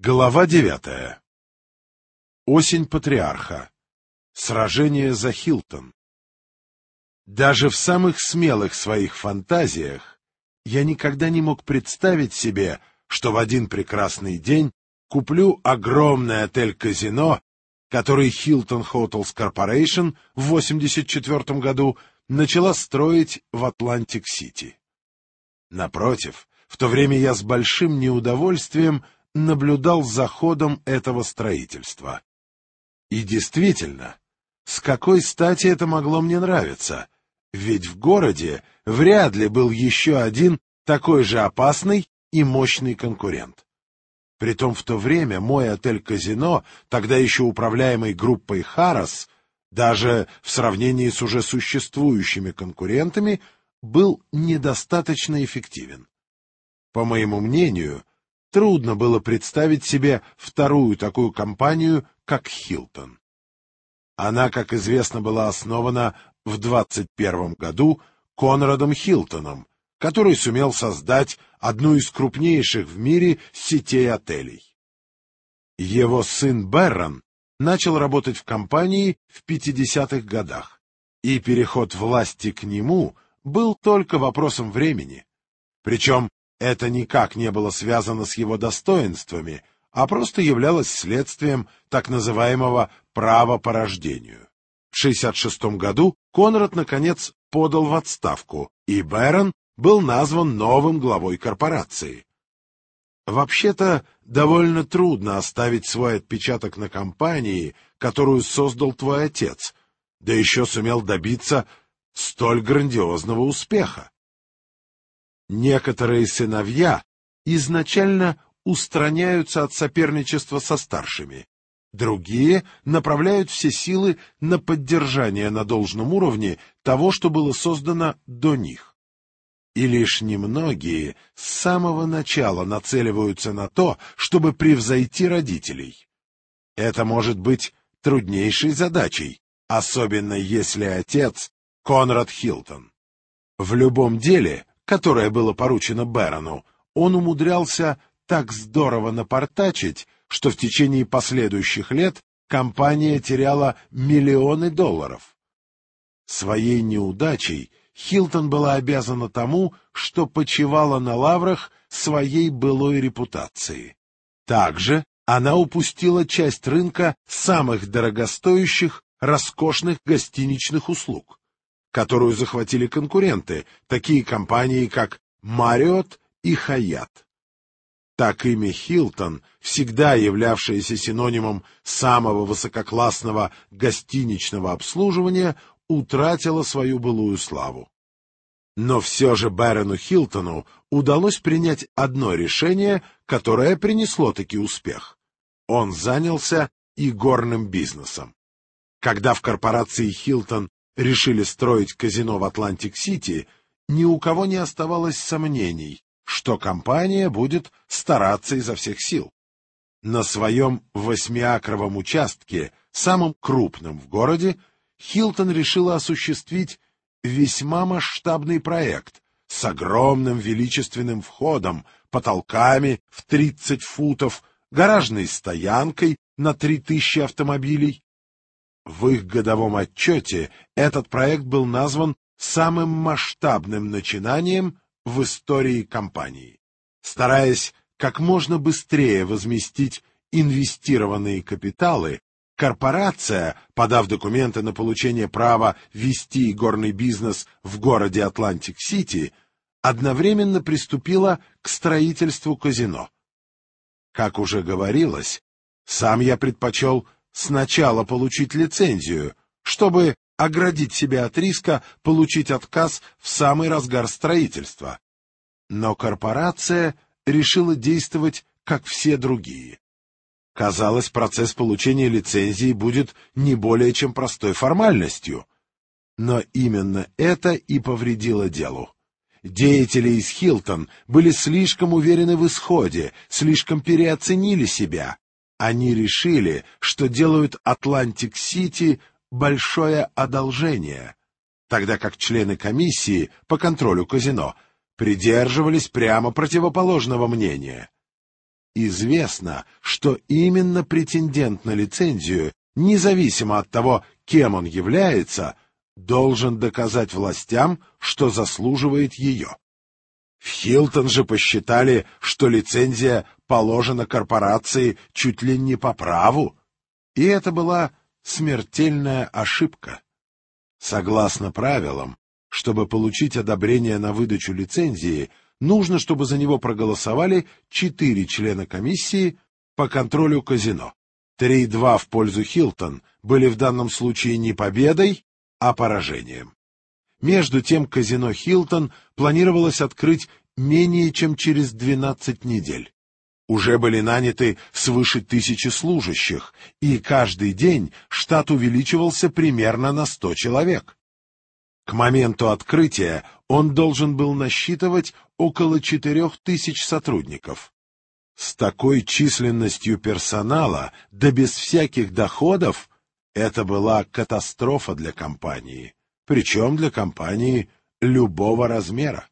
Глава 9. Осень Патриарха. Сражение за Хилтон. Даже в самых смелых своих фантазиях я никогда не мог представить себе, что в один прекрасный день куплю огромный отель-казино, который Hilton Hotels Corporation в 1984 году начала строить в Атлантик-Сити. Напротив, в то время я с большим неудовольствием наблюдал за ходом этого строительства. И действительно, с какой стати это могло мне нравиться? Ведь в городе вряд ли был еще один такой же опасный и мощный конкурент. Притом в то время мой отель-казино, тогда еще управляемый группой Harrah's, даже в сравнении с уже существующими конкурентами, был недостаточно эффективен. По моему мнению, трудно было представить себе вторую такую компанию, как Hilton. Она, как известно, была основана в 21 году Конрадом Хилтоном, который сумел создать одну из крупнейших в мире сетей отелей. Его сын Беррон начал работать в компании в 50-х годах, и переход власти к нему был только вопросом времени. Причем это никак не было связано с его достоинствами, а просто являлось следствием так называемого права по рождению. В 1966 году Конрад, наконец, подал в отставку, и Беррон был назван новым главой корпорации. Вообще-то, довольно трудно оставить свой отпечаток на компании, которую создал твой отец, да еще сумел добиться столь грандиозного успеха. Некоторые сыновья изначально устраняются от соперничества со старшими, другие направляют все силы на поддержание на должном уровне того, что было создано до них. И лишь немногие с самого начала нацеливаются на то, чтобы превзойти родителей. Это может быть труднейшей задачей, особенно если отец Конрад Хилтон. В любом деле, которое было поручено Беррону, он умудрялся так здорово напортачить, что в течение последующих лет компания теряла миллионы долларов. Своей неудачей Хилтон была обязана тому, что почивала на лаврах своей былой репутации. Также она упустила часть рынка самых дорогостоящих, роскошных гостиничных услуг, которую захватили конкуренты, такие компании, как Marriott и Hyatt. Так имя Хилтон, всегда являвшееся синонимом самого высококлассного гостиничного обслуживания, утратило свою былую славу. Но все же Беррону Хилтону удалось принять одно решение, которое принесло таки успех. Он занялся игорным бизнесом. Когда в корпорации Хилтон решили строить казино в Атлантик-Сити, ни у кого не оставалось сомнений, что компания будет стараться изо всех сил. На своем 8-акровом участке, самом крупном в городе, Хилтон решила осуществить весьма масштабный проект с огромным величественным входом, потолками в 30 футов, гаражной стоянкой на 3000 автомобилей. В их годовом отчете этот проект был назван самым масштабным начинанием в истории компании. Стараясь как можно быстрее возместить инвестированные капиталы, корпорация, подав документы на получение права вести игорный бизнес в городе Атлантик-Сити, одновременно приступила к строительству казино. Как уже говорилось, сам я предпочел сначала получить лицензию, чтобы оградить себя от риска получить отказ в самый разгар строительства. Но корпорация решила действовать, как все другие. Казалось, процесс получения лицензии будет не более чем простой формальностью. Но именно это и повредило делу. Деятели из Хилтон были слишком уверены в исходе, слишком переоценили себя. Они решили, что делают Атлантик-Сити большое одолжение, тогда как члены комиссии по контролю казино придерживались прямо противоположного мнения. известно, что именно претендент на лицензию, независимо от того, кем он является, должен доказать властям, что заслуживает ее. В Хилтон же посчитали, что лицензия положена корпорации чуть ли не по праву, и это была смертельная ошибка. Согласно правилам, чтобы получить одобрение на выдачу лицензии, нужно, чтобы за него проголосовали 4 члена комиссии по контролю казино. 3-2 в пользу Хилтон были в данном случае не победой, а поражением. Между тем, казино Хилтон планировалось открыть менее чем через 12 недель. Уже были наняты свыше 1000 служащих, и каждый день штат увеличивался примерно на 100 человек. К моменту открытия он должен был насчитывать около 4000 сотрудников. С такой численностью персонала, да без всяких доходов, это была катастрофа для компании, причем для компании любого размера.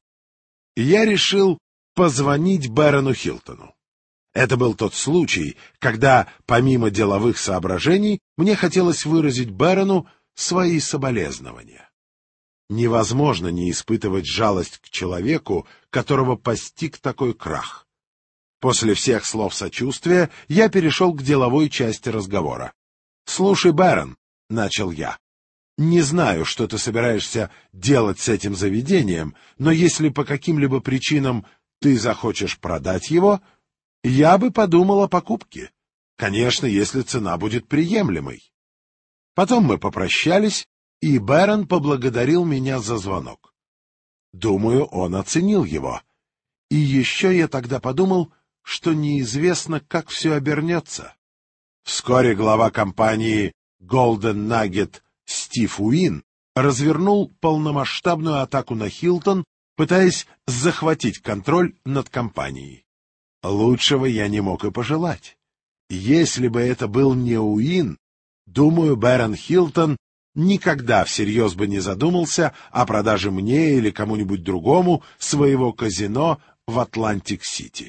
Я решил позвонить Бэрону Хилтону. Это был тот случай, когда, помимо деловых соображений, мне хотелось выразить Бэрону свои соболезнования. Невозможно не испытывать жалость к человеку, которого постиг такой крах. После всех слов сочувствия я перешел к деловой части разговора. «Слушай, Бэрон», — начал я, — «не знаю, что ты собираешься делать с этим заведением, но если по каким-либо причинам ты захочешь продать его, я бы подумал о покупке. Конечно, если цена будет приемлемой». Потом мы попрощались, и Бэрон поблагодарил меня за звонок. Думаю, он оценил его. И еще я тогда подумал, что неизвестно, как все обернется. Вскоре глава компании Golden Nugget Стив Уин развернул полномасштабную атаку на Хилтон, пытаясь захватить контроль над компанией. Лучшего я не мог и пожелать. Если бы это был не Уин, думаю, Бэрон Хилтон никогда всерьез бы не задумался о продаже мне или кому-нибудь другому своего казино в Атлантик-Сити.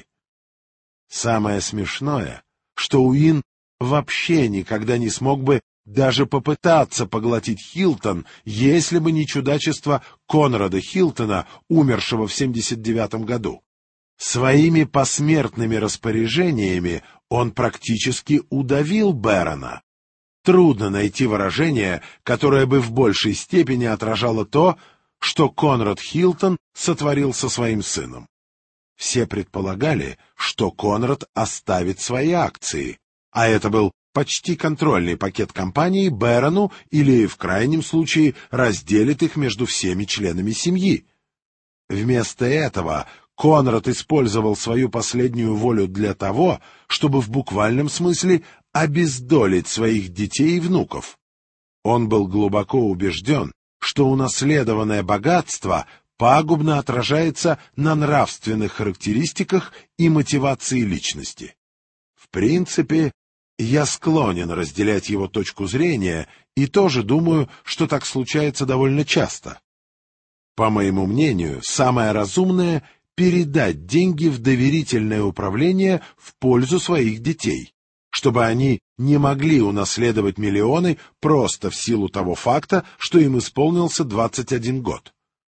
Самое смешное, что Уин вообще никогда не смог бы даже попытаться поглотить Хилтон, если бы не чудачество Конрада Хилтона, умершего в 1979 году. Своими посмертными распоряжениями он практически удавил Бэрона. Трудно найти выражение, которое бы в большей степени отражало то, что Конрад Хилтон сотворил со своим сыном. Все предполагали, что Конрад оставит свои акции, а это был почти контрольный пакет компании Бэрону или, в крайнем случае, разделит их между всеми членами семьи. Вместо этого Конрад использовал свою последнюю волю для того, чтобы в буквальном смысле обездолить своих детей и внуков. Он был глубоко убежден, что унаследованное богатство пагубно отражается на нравственных характеристиках и мотивации личности. В принципе, я склонен разделять его точку зрения и тоже думаю, что так случается довольно часто. По моему мнению, самое разумное — передать деньги в доверительное управление в пользу своих детей, чтобы они не могли унаследовать миллионы просто в силу того факта, что им исполнился 21 год.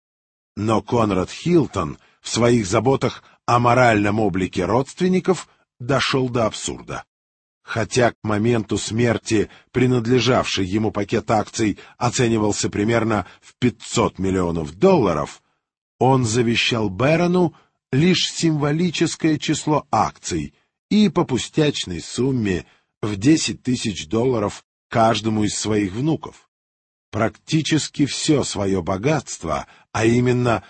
Но Конрад Хилтон в своих заботах о моральном облике родственников дошел до абсурда. Хотя к моменту смерти принадлежавший ему пакет акций оценивался примерно в $500 миллионов, он завещал Бэрону лишь символическое число акций и по пустячной сумме в $10 000 каждому из своих внуков. Практически все свое богатство, а именно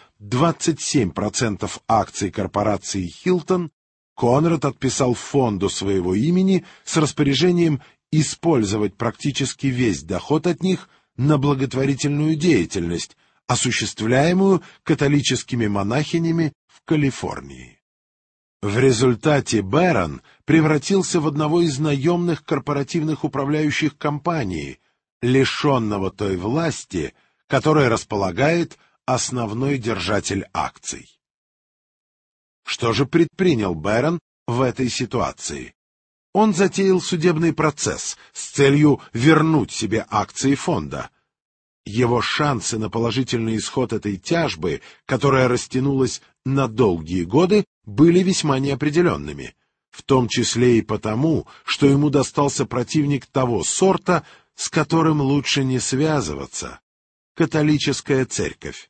27% акций корпорации Хилтон, Конрад отписал фонду своего имени с распоряжением использовать практически весь доход от них на благотворительную деятельность, осуществляемую католическими монахинями в Калифорнии. В результате Бэрон превратился в одного из наемных корпоративных управляющих компании, лишенного той власти, которой располагает основной держатель акций. Что же предпринял Бэрон в этой ситуации? Он затеял судебный процесс с целью вернуть себе акции фонда. Его шансы на положительный исход этой тяжбы, которая растянулась на долгие годы, были весьма неопределенными, в том числе и потому, что ему достался противник того сорта, с которым лучше не связываться — католическая церковь.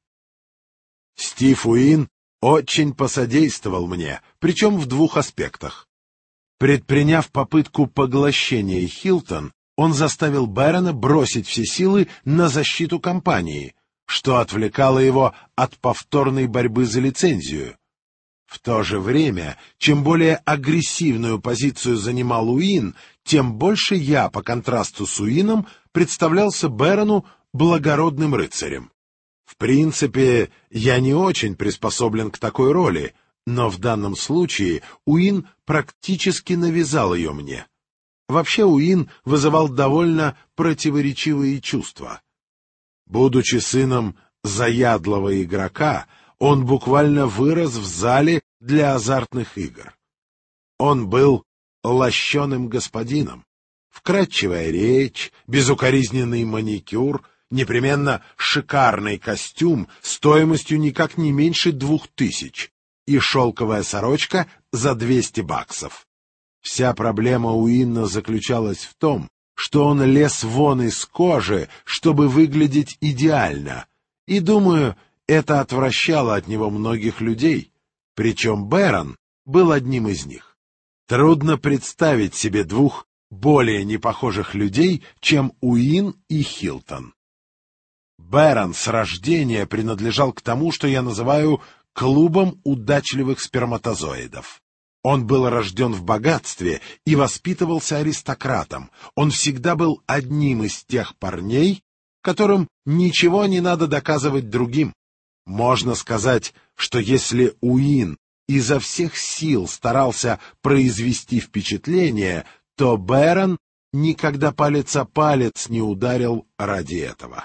Стив Уин очень посодействовал мне, причем в двух аспектах. Предприняв попытку поглощения Хилтон, он заставил Бэрона бросить все силы на защиту компании, что отвлекало его от повторной борьбы за лицензию. В то же время, чем более агрессивную позицию занимал Уин, тем больше я, по контрасту с Уином, представлялся Бэрону благородным рыцарем. В принципе, я не очень приспособлен к такой роли, но в данном случае Уин практически навязал ее мне. Вообще Уин вызывал довольно противоречивые чувства. Будучи сыном заядлого игрока, он буквально вырос в зале для азартных игр. Он был лощеным господином. Вкрадчивая речь, безукоризненный маникюр, непременно шикарный костюм стоимостью никак не меньше 2000 и шелковая сорочка за $200. Вся проблема Уинна заключалась в том, что он лез вон из кожи, чтобы выглядеть идеально, и, думаю, это отвращало от него многих людей, причем Бэрон был одним из них. Трудно представить себе двух более непохожих людей, чем Уин и Хилтон. Бэрон с рождения принадлежал к тому, что я называю клубом удачливых сперматозоидов. Он был рожден в богатстве и воспитывался аристократом. Он всегда был одним из тех парней, которым ничего не надо доказывать другим. Можно сказать, что если Уин изо всех сил старался произвести впечатление, то Бэрон никогда палец о палец не ударил ради этого.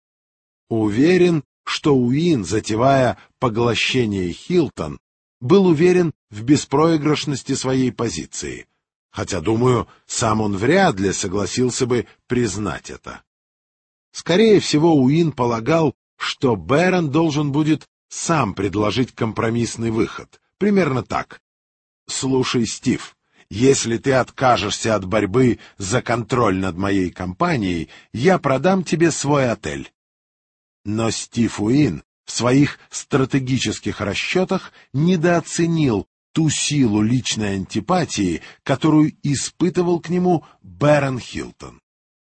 Уверен, что Уин, затевая поглощение Хилтон, был уверен в беспроигрышности своей позиции, хотя, думаю, сам он вряд ли согласился бы признать это. Скорее всего, Уин полагал, что Бэрон должен будет сам предложить компромиссный выход, примерно так. «Слушай, Стив, если ты откажешься от борьбы за контроль над моей компанией, я продам тебе свой отель». Но Стив Уин в своих стратегических расчетах недооценил ту силу личной антипатии, которую испытывал к нему Бэрон Хилтон.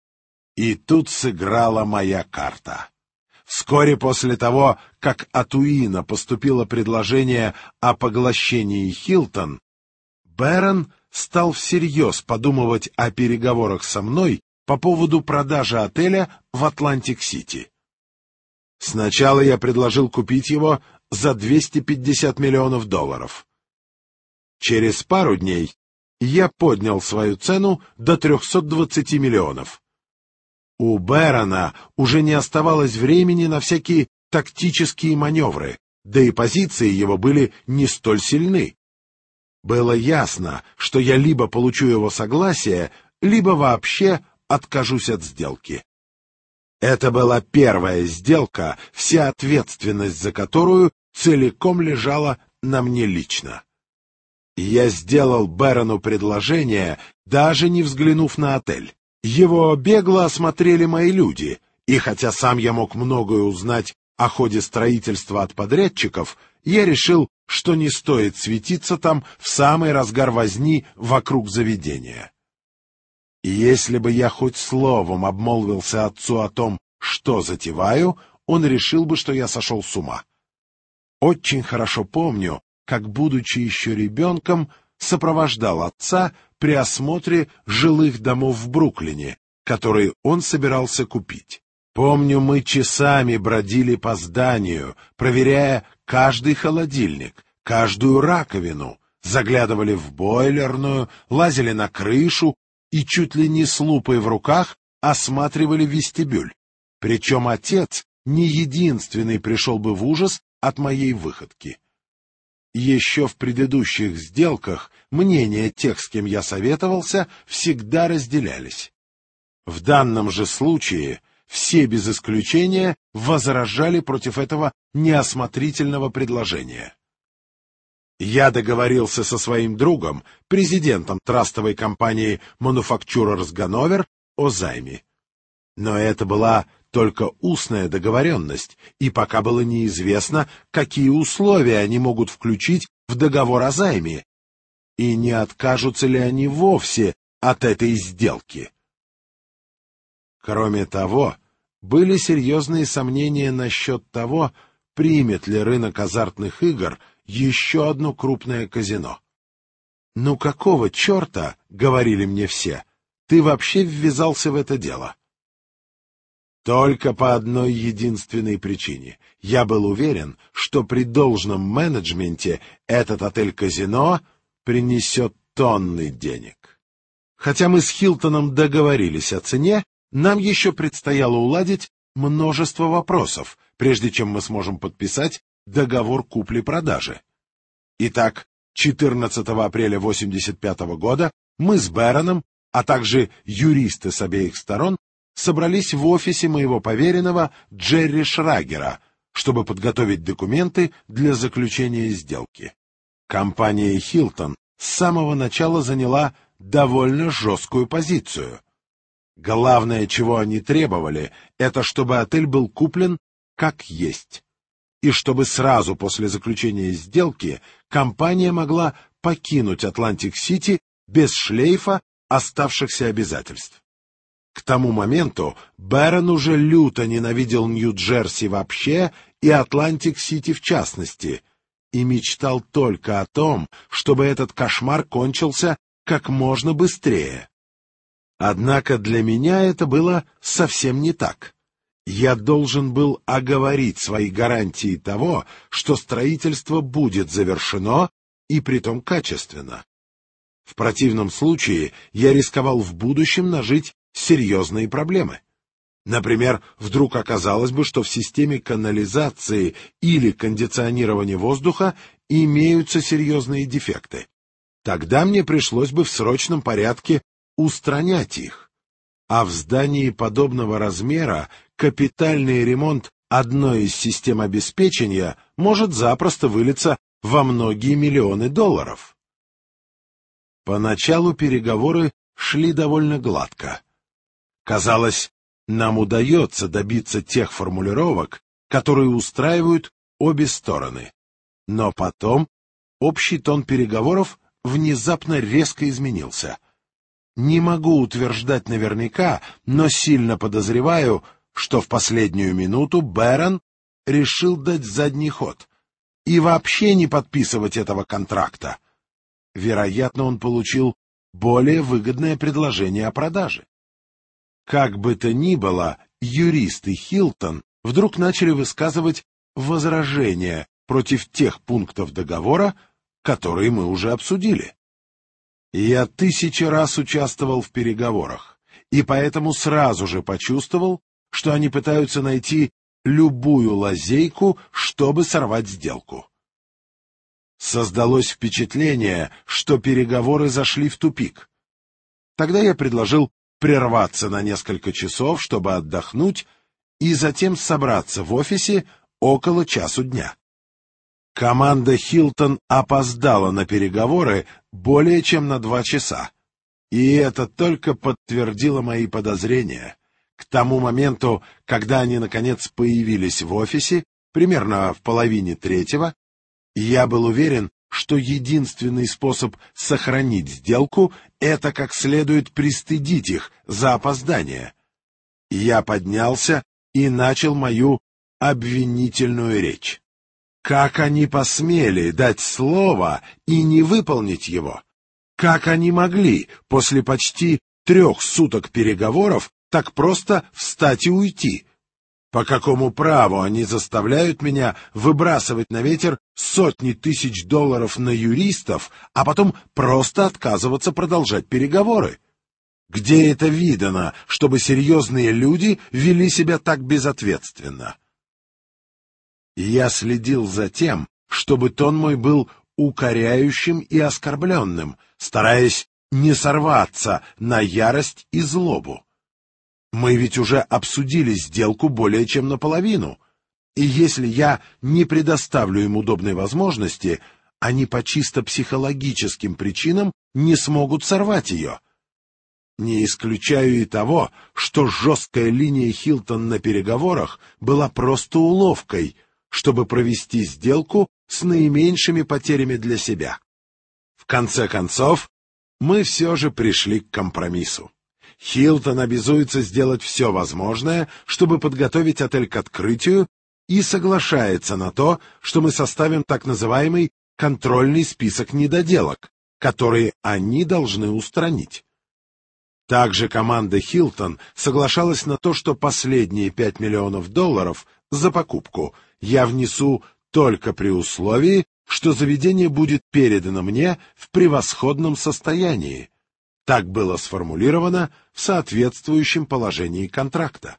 И тут сыграла моя карта. Вскоре после того, как от Уина поступило предложение о поглощении Хилтон, Бэрон стал всерьез подумывать о переговорах со мной по поводу продажи отеля в Атлантик-Сити. Сначала я предложил купить его за $250 миллионов. Через пару дней я поднял свою цену до 320 миллионов. У Бэрона уже не оставалось времени на всякие тактические маневры, да и позиции его были не столь сильны. Было ясно, что я либо получу его согласие, либо вообще откажусь от сделки. Это была первая сделка, вся ответственность за которую целиком лежала на мне лично. Я сделал Бэрону предложение, даже не взглянув на отель. Его бегло осмотрели мои люди, и хотя сам я мог многое узнать о ходе строительства от подрядчиков, я решил, что не стоит светиться там в самый разгар возни вокруг заведения. И если бы я хоть словом обмолвился отцу о том, что затеваю, он решил бы, что я сошел с ума. Очень хорошо помню, как, будучи еще ребенком, сопровождал отца при осмотре жилых домов в Бруклине, которые он собирался купить. Помню, мы часами бродили по зданию, проверяя каждый холодильник, каждую раковину, заглядывали в бойлерную, лазили на крышу и чуть ли не с лупой в руках осматривали вестибюль. Причем отец не единственный пришел бы в ужас от моей выходки. Еще в предыдущих сделках мнения тех, с кем я советовался, всегда разделялись. В данном же случае все без исключения возражали против этого неосмотрительного предложения. Я договорился со своим другом, президентом трастовой компании Manufacturers Ганновер, о займе. Но это была только устная договоренность, и пока было неизвестно, какие условия они могут включить в договор о займе, и не откажутся ли они вовсе от этой сделки. Кроме того, были серьезные сомнения насчет того, примет ли рынок азартных игр еще одно крупное казино. «Ну какого черта, — говорили мне все, — ты вообще ввязался в это дело?» Только по одной единственной причине. Я был уверен, что при должном менеджменте этот отель-казино принесет тонны денег. Хотя мы с Хилтоном договорились о цене, нам еще предстояло уладить множество вопросов, прежде чем мы сможем подписать договор купли-продажи. Итак, 14 апреля 1985 года мы с Бэроном, а также юристы с обеих сторон, собрались в офисе моего поверенного Джерри Шрагера, чтобы подготовить документы для заключения сделки. Компания «Хилтон» с самого начала заняла довольно жесткую позицию. Главное, чего они требовали, это чтобы отель был куплен как есть, и чтобы сразу после заключения сделки компания могла покинуть Атлантик-Сити без шлейфа оставшихся обязательств. К тому моменту Бэрон уже люто ненавидел Нью-Джерси вообще и Атлантик-Сити в частности, и мечтал только о том, чтобы этот кошмар кончился как можно быстрее. Однако для меня это было совсем не так. Я должен был оговорить свои гарантии того, что строительство будет завершено, и притом качественно. В противном случае я рисковал в будущем нажить серьезные проблемы. Например, вдруг оказалось бы, что в системе канализации или кондиционирования воздуха имеются серьезные дефекты. Тогда мне пришлось бы в срочном порядке устранять их. А в здании подобного размера капитальный ремонт одной из систем обеспечения может запросто вылиться во многие миллионы долларов. Поначалу переговоры шли довольно гладко. Казалось, нам удается добиться тех формулировок, которые устраивают обе стороны. Но потом общий тон переговоров внезапно резко изменился. Не могу утверждать наверняка, но сильно подозреваю, что в последнюю минуту Бэрон решил дать задний ход и вообще не подписывать этого контракта. Вероятно, он получил более выгодное предложение о продаже. Как бы то ни было, юристы Хилтон вдруг начали высказывать возражения против тех пунктов договора, которые мы уже обсудили. Я 1000 раз участвовал в переговорах, и поэтому сразу же почувствовал, что они пытаются найти любую лазейку, чтобы сорвать сделку. Создалось впечатление, что переговоры зашли в тупик. Тогда я предложил прерваться на несколько часов, чтобы отдохнуть, и затем собраться в офисе около часу дня. Команда Хилтон опоздала на переговоры более чем на 2 часа, и это только подтвердило мои подозрения. К тому моменту, когда они наконец появились в офисе, примерно в 2:30, я был уверен, что единственный способ сохранить сделку — это как следует пристыдить их за опоздание. Я поднялся и начал мою обвинительную речь. Как они посмели дать слово и не выполнить его? Как они могли после почти 3 суток переговоров так просто встать и уйти? По какому праву они заставляют меня выбрасывать на ветер сотни тысяч долларов на юристов, а потом просто отказываться продолжать переговоры? Где это видано, чтобы серьезные люди вели себя так безответственно? Я следил за тем, чтобы тон мой был укоряющим и оскорбленным, стараясь не сорваться на ярость и злобу. Мы ведь уже обсудили сделку более чем наполовину, и если я не предоставлю им удобной возможности, они по чисто психологическим причинам не смогут сорвать ее. Не исключаю и того, что жесткая линия Хилтон на переговорах была просто уловкой, чтобы провести сделку с наименьшими потерями для себя. В конце концов, мы все же пришли к компромиссу. Хилтон обязуется сделать все возможное, чтобы подготовить отель к открытию, и соглашается на то, что мы составим так называемый контрольный список недоделок, которые они должны устранить. Также команда Хилтон соглашалась на то, что последние $5 миллионов за покупку я внесу только при условии, что заведение будет передано мне в превосходном состоянии. Так было сформулировано в соответствующем положении контракта.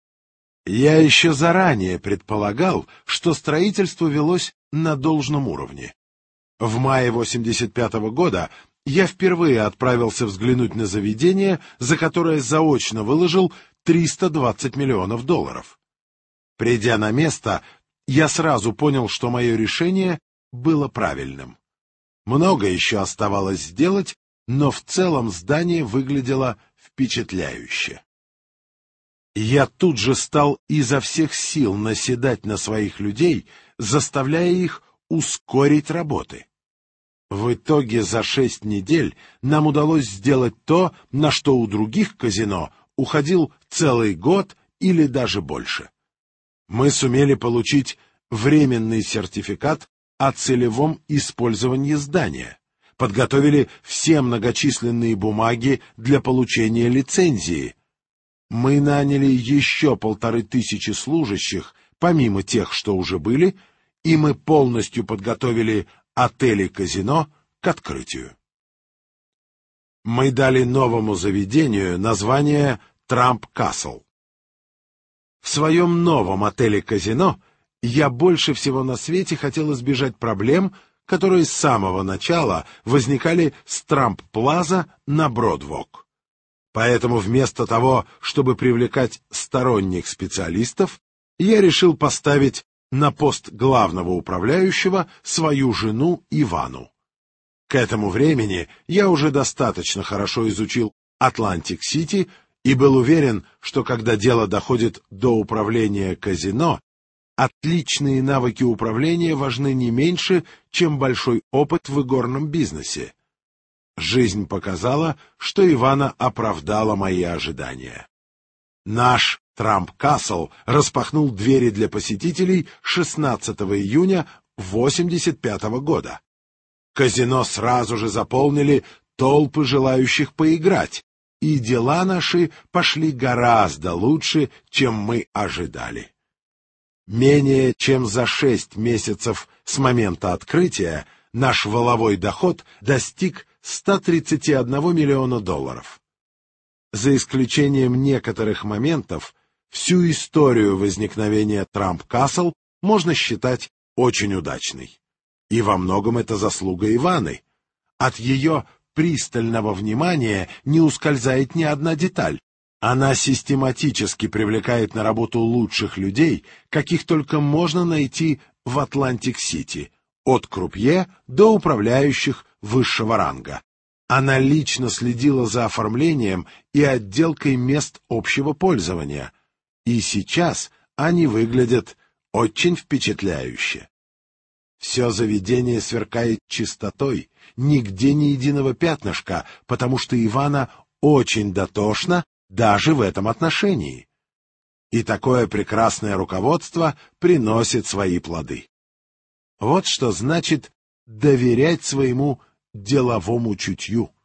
Я еще заранее предполагал, что строительство велось на должном уровне. В мае 1985 года я впервые отправился взглянуть на заведение, за которое заочно выложил $320 миллионов. Придя на место, я сразу понял, что мое решение было правильным. Много еще оставалось сделать, но в целом здание выглядело впечатляюще. Я тут же стал изо всех сил наседать на своих людей, заставляя их ускорить работы. В итоге за 6 недель нам удалось сделать то, на что у других казино уходил целый год или даже больше. Мы сумели получить временный сертификат о целевом использовании здания, подготовили все многочисленные бумаги для получения лицензии. Мы наняли еще 1500 служащих, помимо тех, что уже были, и мы полностью подготовили отель и казино к открытию. Мы дали новому заведению название Трамп Касл. В своем новом отеле-казино я больше всего на свете хотел избежать проблем, которые с самого начала возникали с Трамп Плаза на Бродвок. Поэтому вместо того, чтобы привлекать сторонних специалистов, я решил поставить на пост главного управляющего свою жену Ивану. К этому времени я уже достаточно хорошо изучил Атлантик-Сити и был уверен, что когда дело доходит до управления казино, отличные навыки управления важны не меньше, чем большой опыт в игорном бизнесе. Жизнь показала, что Ивана оправдала мои ожидания. Наш Трамп Касл распахнул двери для посетителей 16 июня 1985 года. Казино сразу же заполнили толпы желающих поиграть, и дела наши пошли гораздо лучше, чем мы ожидали. Менее чем за 6 месяцев с момента открытия наш валовой доход достиг $131 миллиона. За исключением некоторых моментов, всю историю возникновения Трамп Касл можно считать очень удачной. И во многом это заслуга Иваны. От ее пристального внимания не ускользает ни одна деталь. Она систематически привлекает на работу лучших людей, каких только можно найти в Атлантик-Сити, от крупье до управляющих высшего ранга. Она лично следила за оформлением и отделкой мест общего пользования, и сейчас они выглядят очень впечатляюще. Все заведение сверкает чистотой, нигде ни единого пятнышка, потому что Ивана очень дотошна даже в этом отношении. И такое прекрасное руководство приносит свои плоды. Вот что значит доверять своему деловому чутью.